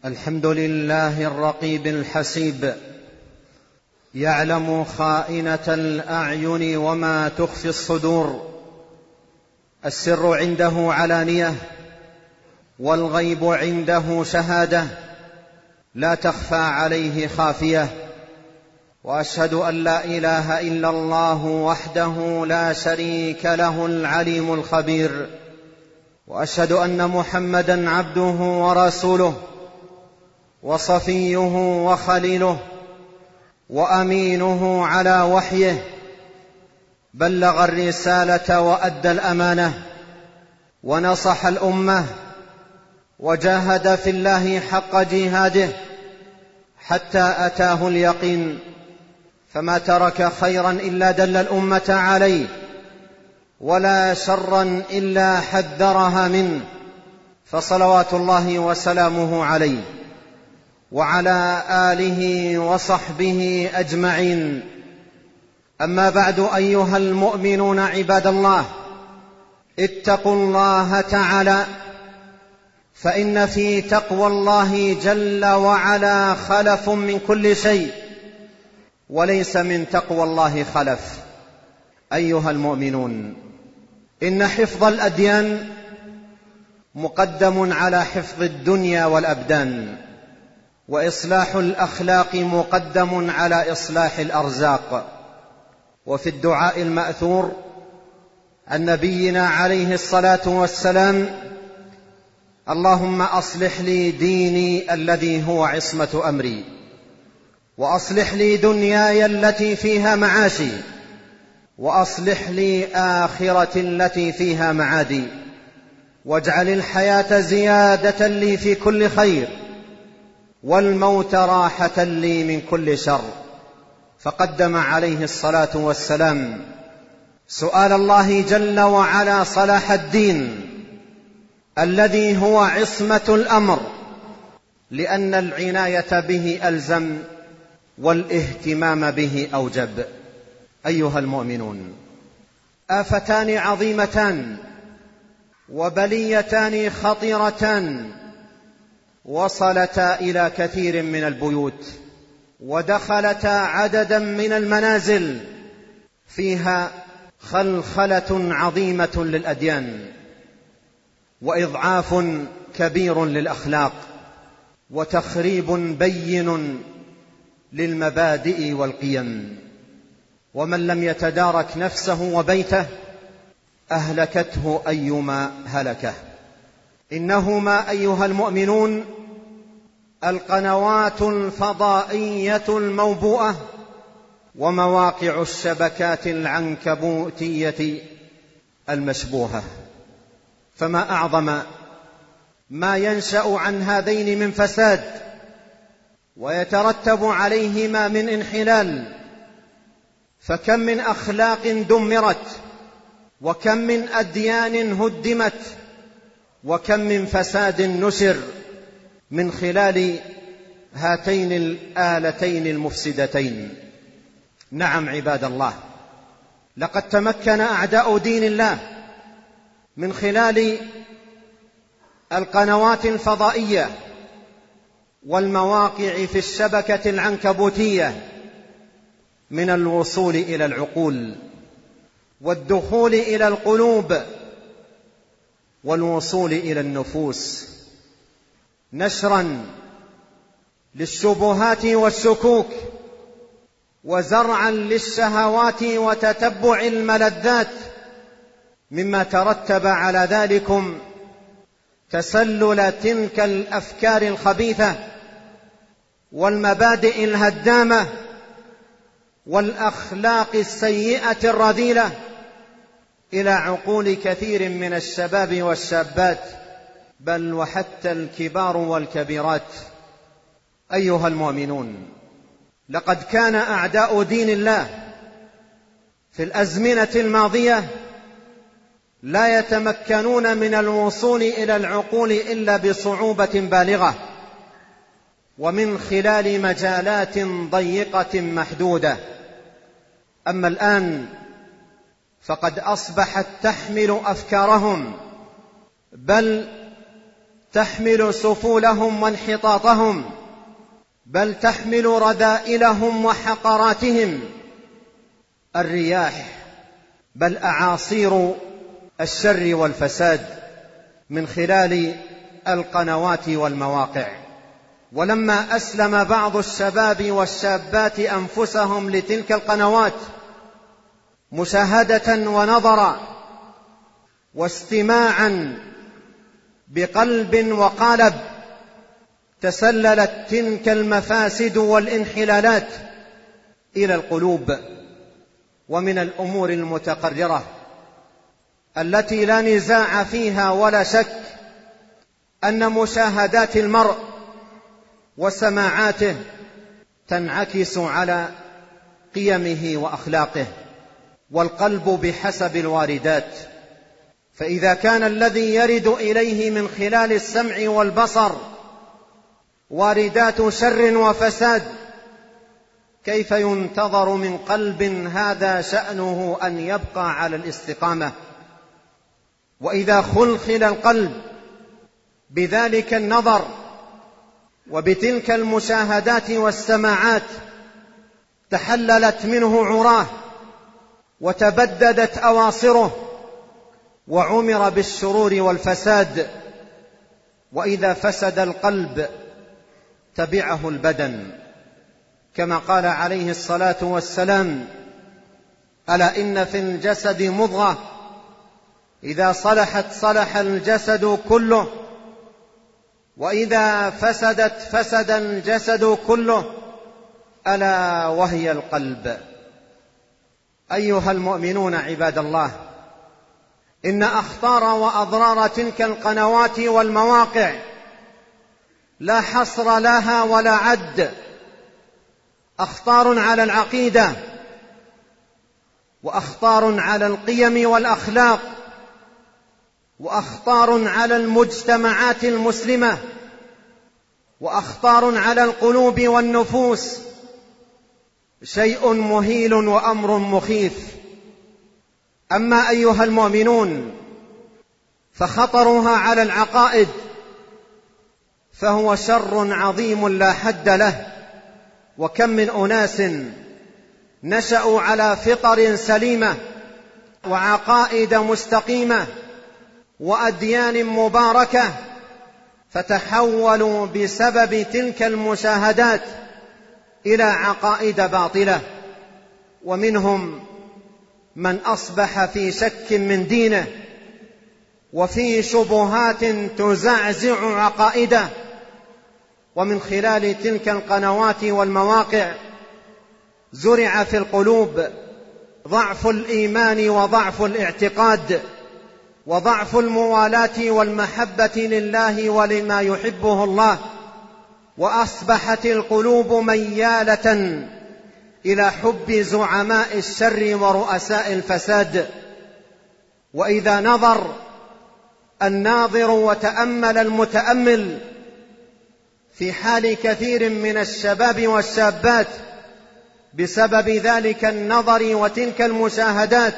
الحمد لله الرقيب الحسيب، يعلم خائنة الأعين وما تخفي الصدور. السر عنده علانية، والغيب عنده شهادة، لا تخفى عليه خافية. وأشهد أن لا إله إلا الله وحده لا شريك له العليم الخبير، وأشهد أن محمدًا عبده ورسوله وصفيه وخليله وأمينه على وحيه، بلغ الرسالة وأدى الأمانة ونصح الأمة، وجاهد في الله حق جهاده حتى أتاه اليقين، فما ترك خيرا إلا دل الأمة عليه، ولا شرا إلا حذرها منه، فصلوات الله وسلامه عليه وعلى آله وصحبه أجمعين. أما بعد، أيها المؤمنون عباد الله، اتقوا الله تعالى، فإن في تقوى الله جل وعلا خلف من كل شيء، وليس من تقوى الله خلف. أيها المؤمنون، إن حفظ الأديان مقدم على حفظ الدنيا والأبدان، وإصلاح الأخلاق مقدم على إصلاح الأرزاق. وفي الدعاء المأثور عن نبينا عليه الصلاة والسلام: اللهم أصلح لي ديني الذي هو عصمة أمري، وأصلح لي دنياي التي فيها معاشي، وأصلح لي آخرتي التي فيها معادي، واجعل الحياة زيادة لي في كل خير، والموت راحة لي من كل شر. فقدم عليه الصلاة والسلام سؤال الله جل وعلا صلاح الدين الذي هو عصمة الأمر، لأن العناية به ألزم والاهتمام به أوجب. أيها المؤمنون، آفتان عظيمتان وبليتان خطيرتان وصلتا إلى كثير من البيوت، ودخلتا عددا من المنازل، فيها خلخلة عظيمة للأديان، وإضعاف كبير للأخلاق، وتخريب بين للمبادئ والقيم. ومن لم يتدارك نفسه وبيته أهلكته أيما هلكه. إنهما أيها المؤمنون القنوات الفضائية الموبوءة، ومواقع الشبكات العنكبوتية المشبوهة. فما أعظم ما ينشأ عن هذين من فساد، ويترتب عليهما من انحلال. فكم من أخلاق دمرت، وكم من أديان هدمت، وكم من فساد نشر من خلال هاتين الآلتين المفسدتين. نعم عباد الله، لقد تمكن أعداء دين الله من خلال القنوات الفضائية والمواقع في الشبكة العنكبوتية من الوصول إلى العقول، والدخول إلى القلوب، والوصول إلى النفوس، نشرا للشبهات والشكوك، وزرعا للشهوات وتتبع الملذات، مما ترتب على ذلكم تسلل تلك الأفكار الخبيثة والمبادئ الهدامة والأخلاق السيئة الرذيلة إلى عقول كثير من الشباب والشابات، بل وحتى الكبار والكبيرات. أيها المؤمنون، لقد كان أعداء دين الله في الأزمنة الماضية لا يتمكنون من الوصول إلى العقول إلا بصعوبة بالغة، ومن خلال مجالات ضيقة محدودة. أما الآن فقد أصبحت تحمل أفكارهم، بل تحمل سفولهم وانحطاطهم، بل تحمل رذائلهم وحقراتهم، الرياح بل أعاصير الشر والفساد من خلال القنوات والمواقع. ولما أسلم بعض الشباب والشابات أنفسهم لتلك القنوات مشاهدة ونظرا واستماعا بقلب وقالب، تسللت تلك المفاسد والانحلالات إلى القلوب. ومن الأمور المتقررة التي لا نزاع فيها ولا شك أن مشاهدات المرء وسماعاته تنعكس على قيمه وأخلاقه، والقلب بحسب الواردات. فإذا كان الذي يرد إليه من خلال السمع والبصر واردات شر وفساد، كيف ينتظر من قلب هذا شأنه أن يبقى على الاستقامة؟ وإذا خلخل القلب بذلك النظر وبتلك المشاهدات والسماعات تحللت منه عراه وتبددت أواصره وعمر بالشرور والفساد. وإذا فسد القلب تبعه البدن، كما قال عليه الصلاة والسلام: ألا إن في الجسد مضغة إذا صلحت صلح الجسد كله، وإذا فسدت فسد الجسد كله، ألا وهي القلب. أيها المؤمنون عباد الله، إن أخطار وأضرار تلك القنوات والمواقع لا حصر لها ولا عد. أخطار على العقيدة، وأخطار على القيم والأخلاق، وأخطار على المجتمعات المسلمة، وأخطار على القلوب والنفوس، شيء مهيل وأمر مخيف. أما أيها المؤمنون فخطرها على العقائد فهو شر عظيم لا حد له. وكم من أناس نشأوا على فطر سليمة وعقائد مستقيمة وأديان مباركة، فتحولوا بسبب تلك المشاهدات إلى عقائد باطلة، ومنهم من أصبح في شك من دينه وفي شبهات تزعزع عقائده. ومن خلال تلك القنوات والمواقع زرع في القلوب ضعف الإيمان وضعف الاعتقاد وضعف الموالاة والمحبة لله ولما يحبه الله، وأصبحت القلوب ميالة إلى حب زعماء الشر ورؤساء الفساد. وإذا نظر الناظر وتأمل المتأمل في حال كثير من الشباب والشابات بسبب ذلك النظر وتلك المشاهدات،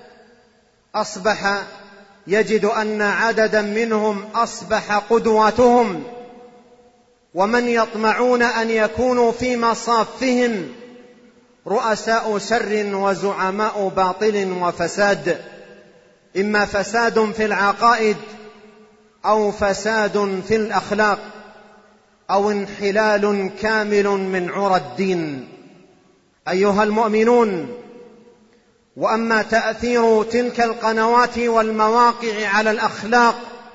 أصبح يجد أن عددا منهم أصبح قدواتهم، ومن يطمعون أن يكونوا في مصافهم رؤساء شر وزعماء باطل وفساد، إما فساد في العقائد أو فساد في الأخلاق أو انحلال كامل من عرى الدين. أيها المؤمنون، وأما تأثير تلك القنوات والمواقع على الأخلاق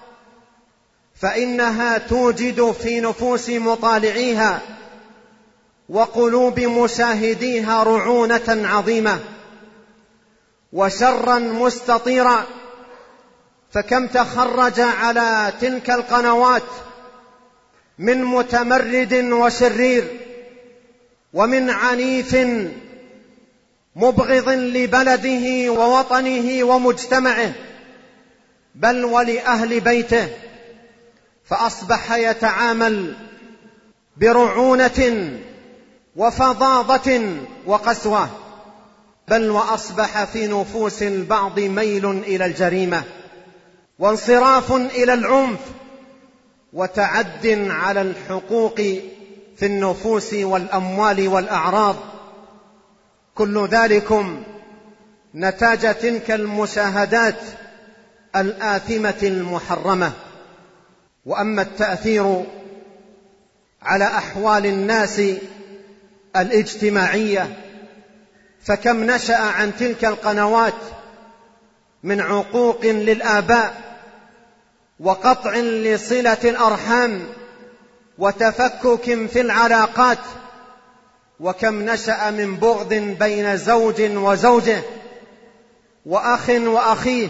فإنها توجد في نفوس مطالعيها وقلوب مشاهديها رعونة عظيمة وشرا مستطيرا. فكم تخرج على تلك القنوات من متمرد وشرير، ومن عنيف مبغض لبلده ووطنه ومجتمعه، بل ولأهل بيته، فأصبح يتعامل برعونة وفظاظة وقسوة، بل وأصبح في نفوس البعض ميل إلى الجريمة وانصراف إلى العنف وتعد على الحقوق في النفوس والأموال والأعراض، كل ذلكم نتاج تلك المشاهدات الآثمة المحرمة. وأما التأثير على أحوال الناس الاجتماعية فكم نشأ عن تلك القنوات من عقوق للآباء وقطع لصلة الأرحام وتفكك في العلاقات، وكم نشأ من بغض بين زوج وزوجه وأخ وأخيه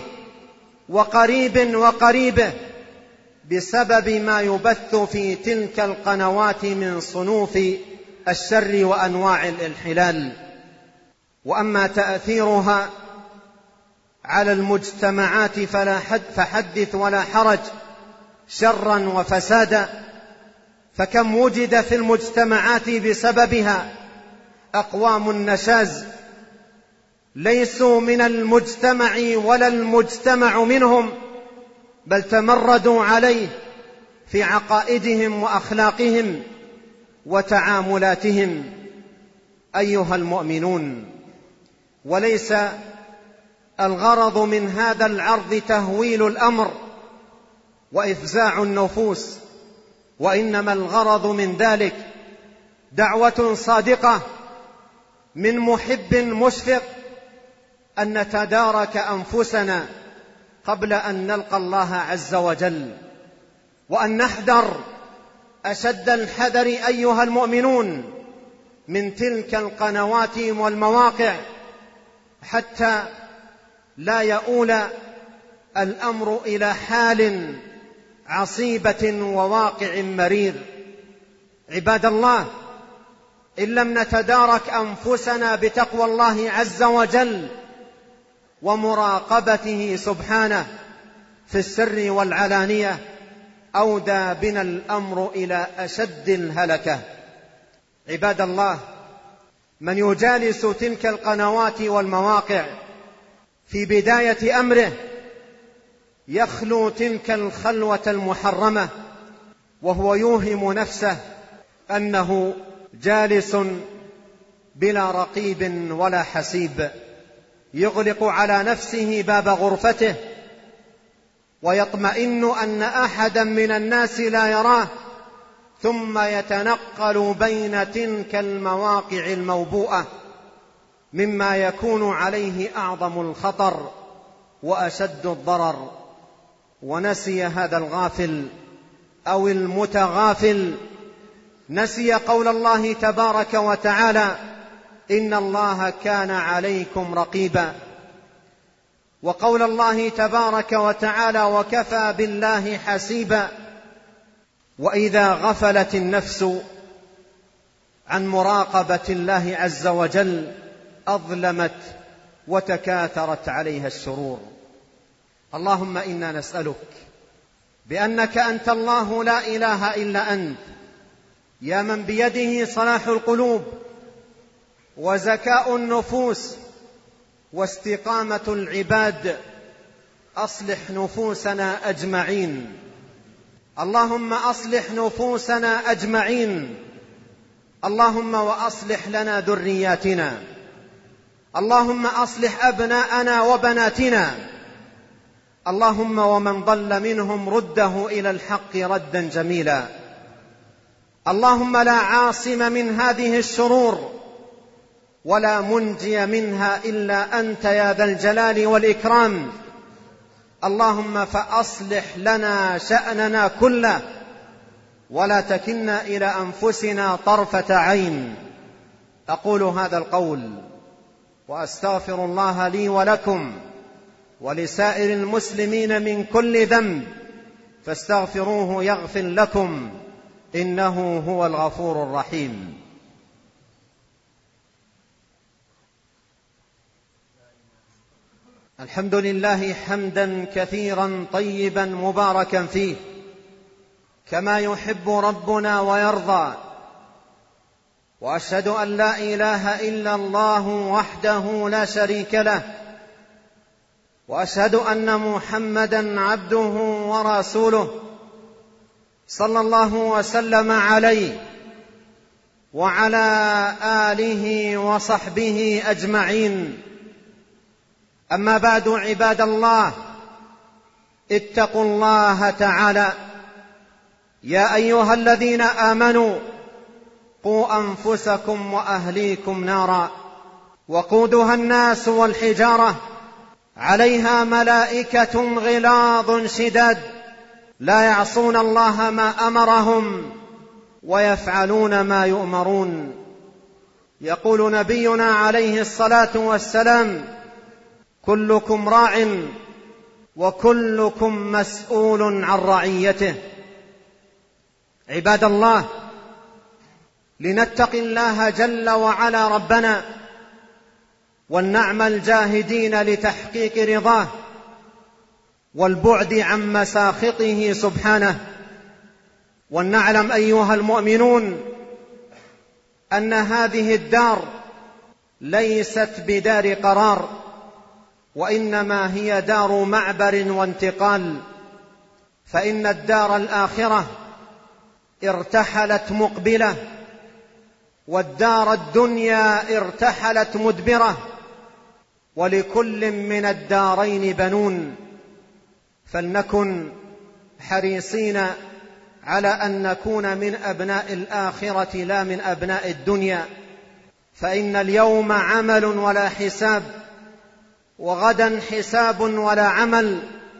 وقريب وقريبه بسبب ما يبث في تلك القنوات من صنوف الشر وأنواع الانحلال. وأما تأثيرها على المجتمعات فحدث ولا حرج شرا وفسادا، فكم وجد في المجتمعات بسببها أقوام نشاز ليسوا من المجتمع ولا المجتمع منهم، بل تمردوا عليه في عقائدهم وأخلاقهم وتعاملاتهم. أيها المؤمنون، وليس الغرض من هذا العرض تهويل الأمر وإفزاع النفوس، وإنما الغرض من ذلك دعوة صادقة من محب مشفق أن نتدارك أنفسنا قبل أن نلقى الله عز وجل، وأن نحذر أشد الحذر أيها المؤمنون من تلك القنوات والمواقع، حتى لا يؤول الأمر إلى حال عصيبة وواقع مرير. عباد الله، إن لم نتدارك أنفسنا بتقوى الله عز وجل ومراقبته سبحانه في السر والعلانية أودى بنا الأمر إلى أشد الهلكة. عباد الله، من يجالس تلك القنوات والمواقع في بداية أمره يخلو تلك الخلوة المحرمة وهو يوهم نفسه أنه جالس بلا رقيب ولا حسيب، يغلق على نفسه باب غرفته ويطمئن أن أحدا من الناس لا يراه، ثم يتنقل بين تلك المواقع الموبوءة مما يكون عليه أعظم الخطر وأشد الضرر. ونسي هذا الغافل أو المتغافل، نسي قول الله تبارك وتعالى: إن الله كان عليكم رقيبا، وقول الله تبارك وتعالى: وكفى بالله حسيبا. وإذا غفلت النفس عن مراقبة الله عز وجل أظلمت وتكاثرت عليها الشرور. اللهم إنا نسألك بأنك أنت الله لا إله إلا أنت، يا من بيده صلاح القلوب وزكاء النفوس واستقامة العباد، أصلح نفوسنا أجمعين. اللهم أصلح نفوسنا أجمعين. اللهم وأصلح لنا ذرياتنا. اللهم أصلح أبناءنا وبناتنا. اللهم ومن ضل منهم رده إلى الحق ردا جميلا. اللهم لا عاصم من هذه الشرور ولا منجي منها إلا أنت يا ذا الجلال والإكرام. اللهم فأصلح لنا شأننا كله ولا تكلنا إلى أنفسنا طرفة عين. أقول هذا القول وأستغفر الله لي ولكم ولسائر المسلمين من كل ذنب، فاستغفروه يغفر لكم، إنه هو الغفور الرحيم. الحمد لله حمدا كثيرا طيبا مباركا فيه كما يحب ربنا ويرضى، وأشهد أن لا إله إلا الله وحده لا شريك له، وأشهد أن محمدا عبده ورسوله صلى الله وسلم عليه وعلى آله وصحبه أجمعين. أما بعد، عباد الله، اتقوا الله تعالى. يا أيها الذين آمنوا قوا أنفسكم وأهليكم نارا وقودها الناس والحجارة عليها ملائكة غلاظ شداد لا يعصون الله ما أمرهم ويفعلون ما يؤمرون. يقول نبينا عليه الصلاة والسلام: كلكم راع وكلكم مسؤول عن رعيته. عباد الله، لنتقي الله جل وعلا ربنا ولنعمل جاهدين لتحقيق رضاه والبعد عن مساخطه سبحانه. ولنعلم أيها المؤمنون أن هذه الدار ليست بدار قرار، وإنما هي دار معبر وانتقال. فإن الدار الآخرة ارتحلت مقبلة، والدار الدنيا ارتحلت مدبرة، ولكل من الدارين بنون. فلنكن حريصين على أن نكون من أبناء الآخرة لا من أبناء الدنيا، فإن اليوم عمل ولا حساب، وغدا حساب ولا عمل.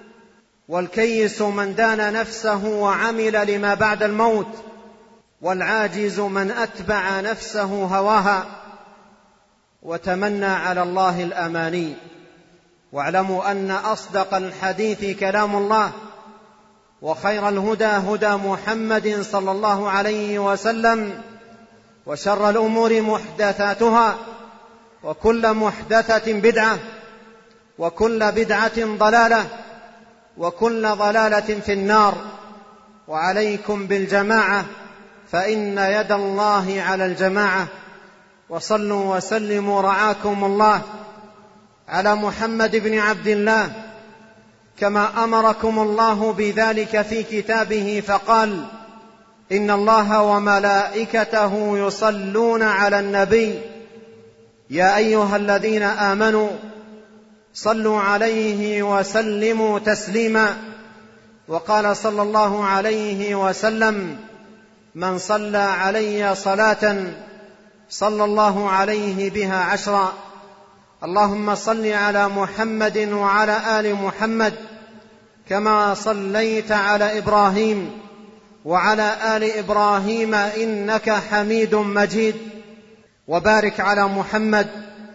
والكيس من دان نفسه وعمل لما بعد الموت، والعاجز من أتبع نفسه هواها وتمنى على الله الأماني. واعلموا أن أصدق الحديث كلام الله، وخير الهدى هدى محمد صلى الله عليه وسلم، وشر الأمور محدثاتها، وكل محدثة بدعة، وكل بدعة ضلالة، وكل ضلالة في النار. وعليكم بالجماعة، فإن يد الله على الجماعة. وصلوا وسلموا رعاكم الله على محمد بن عبد الله كما أمركم الله بذلك في كتابه، فقال: إن الله وملائكته يصلون على النبي يا أيها الذين آمنوا صلوا عليه وسلموا تسليما. وقال صلى الله عليه وسلم: من صلى علي صلاة صلى الله عليه بها 10. اللهم صل على محمد وعلى آل محمد كما صليت على إبراهيم وعلى آل إبراهيم إنك حميد مجيد. وبارك على محمد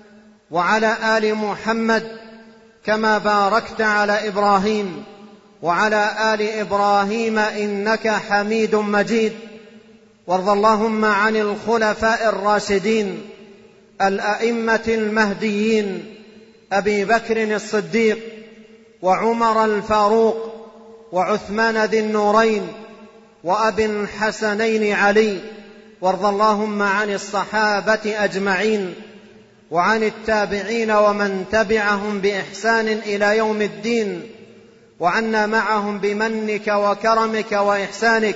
وعلى آل محمد كما باركت على إبراهيم وعلى آل إبراهيم إنك حميد مجيد. وارض اللهم عن الخلفاء الراشدين الأئمة المهديين أبي بكر الصديق وعمر الفاروق وعثمان ذي النورين وأبي الحسنين علي. وارض اللهم عن الصحابة أجمعين وعن التابعين ومن تبعهم بإحسان إلى يوم الدين، وعنا معهم بمنك وكرمك وإحسانك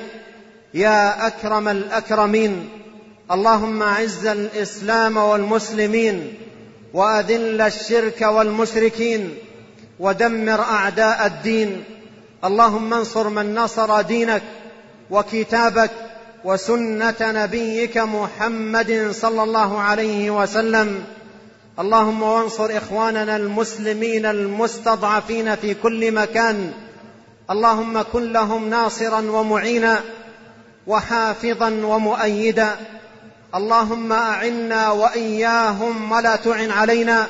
يا أكرم الأكرمين. اللهم أعز الإسلام والمسلمين، وأذل الشرك والمشركين، ودمر أعداء الدين. اللهم انصر من نصر دينك وكتابك وسنة نبيك محمد صلى الله عليه وسلم. اللهم وانصر إخواننا المسلمين المستضعفين في كل مكان. اللهم كن لهم ناصرا ومعينا وحافظا ومؤيدا. اللهم أعنا وإياهم ولا تعن علينا،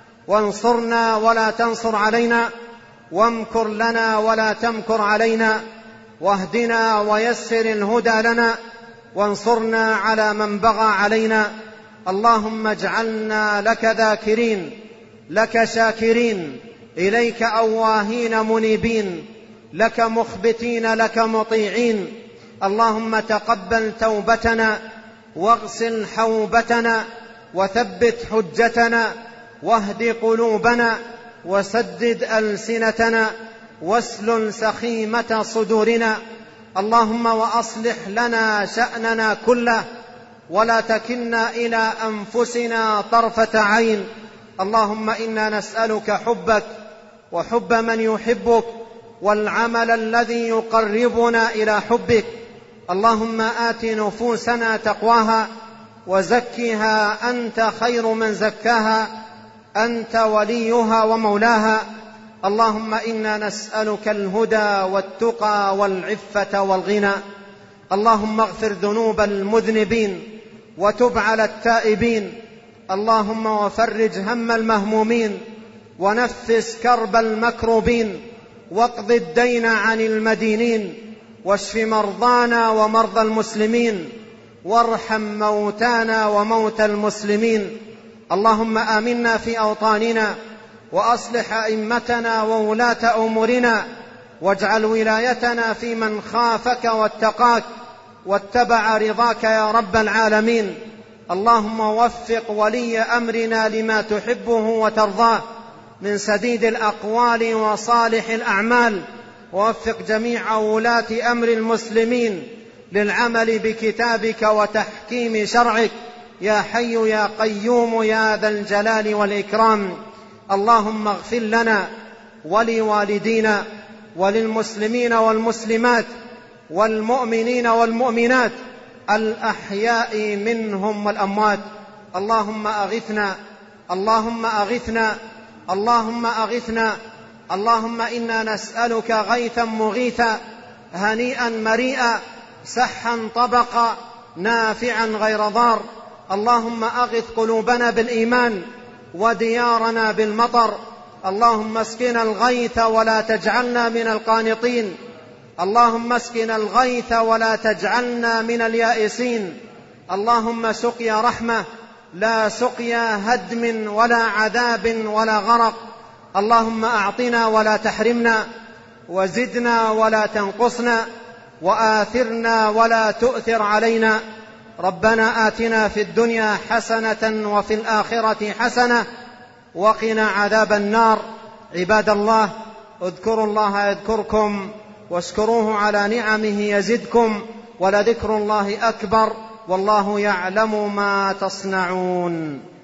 وانصرنا ولا تنصر علينا، وامكر لنا ولا تمكر علينا، واهدنا ويسر الهدى لنا، وانصرنا على من بغى علينا. اللهم اجعلنا لك ذاكرين، لك شاكرين، إليك أواهين منيبين، لك مخبتين، لك مطيعين. اللهم تقبل توبتنا، واغسل حوبتنا، وثبت حجتنا، واهد قلوبنا، وسدد ألسنتنا، واسلل سخيمة صدورنا. اللهم وأصلح لنا شأننا كله ولا تكلنا إلى أنفسنا طرفة عين. اللهم إنا نسألك حبك وحب من يحبك والعمل الذي يقربنا إلى حبك. اللهم آت نفوسنا تقواها وزكها أنت خير من زكاها، أنت وليها ومولاها. اللهم إنا نسألك الهدى والتقى والعفة والغنى. اللهم اغفر ذنوب المذنبين وتب على التائبين. اللهم وفرج هم المهمومين ونفس كرب المكروبين واقض الدين عن المدينين واشف مرضانا ومرضى المسلمين وارحم موتانا وموتى المسلمين. اللهم آمنا في أوطاننا وأصلح أئمتنا وولاة أمورنا واجعل ولايتنا في من خافك واتقاك واتبع رضاك يا رب العالمين. اللهم وفق ولي أمرنا لما تحبه وترضاه من سديد الأقوال وصالح الأعمال، ووفق جميع ولاة أمر المسلمين للعمل بكتابك وتحكيم شرعك يا حي يا قيوم يا ذا الجلال والإكرام. اللهم اغفر لنا ولوالدينا وللمسلمين والمسلمات والمؤمنين والمؤمنات الأحياء منهم والأموات. اللهم أغثنا، اللهم أغثنا، اللهم أغثنا. اللهم إنا نسألك غيثا مغيثا هنيئا مريئا سحا طبقا نافعا غير ضار. اللهم أغث قلوبنا بالإيمان وديارنا بالمطر. اللهم اسقنا الغيث ولا تجعلنا من القانطين. اللهم اسقنا الغيث ولا تجعلنا من اليائسين. اللهم سقيا رحمة لا سقيا هدم ولا عذاب ولا غرق. اللهم أعطنا ولا تحرمنا وزدنا ولا تنقصنا وآثرنا ولا تؤثر علينا. ربنا آتنا في الدنيا حسنة وفي الآخرة حسنة وقنا عذاب النار. عباد الله، اذكروا الله يذكركم واشكروه على نعمه يزدكم ولذكر الله أكبر والله يعلم ما تصنعون.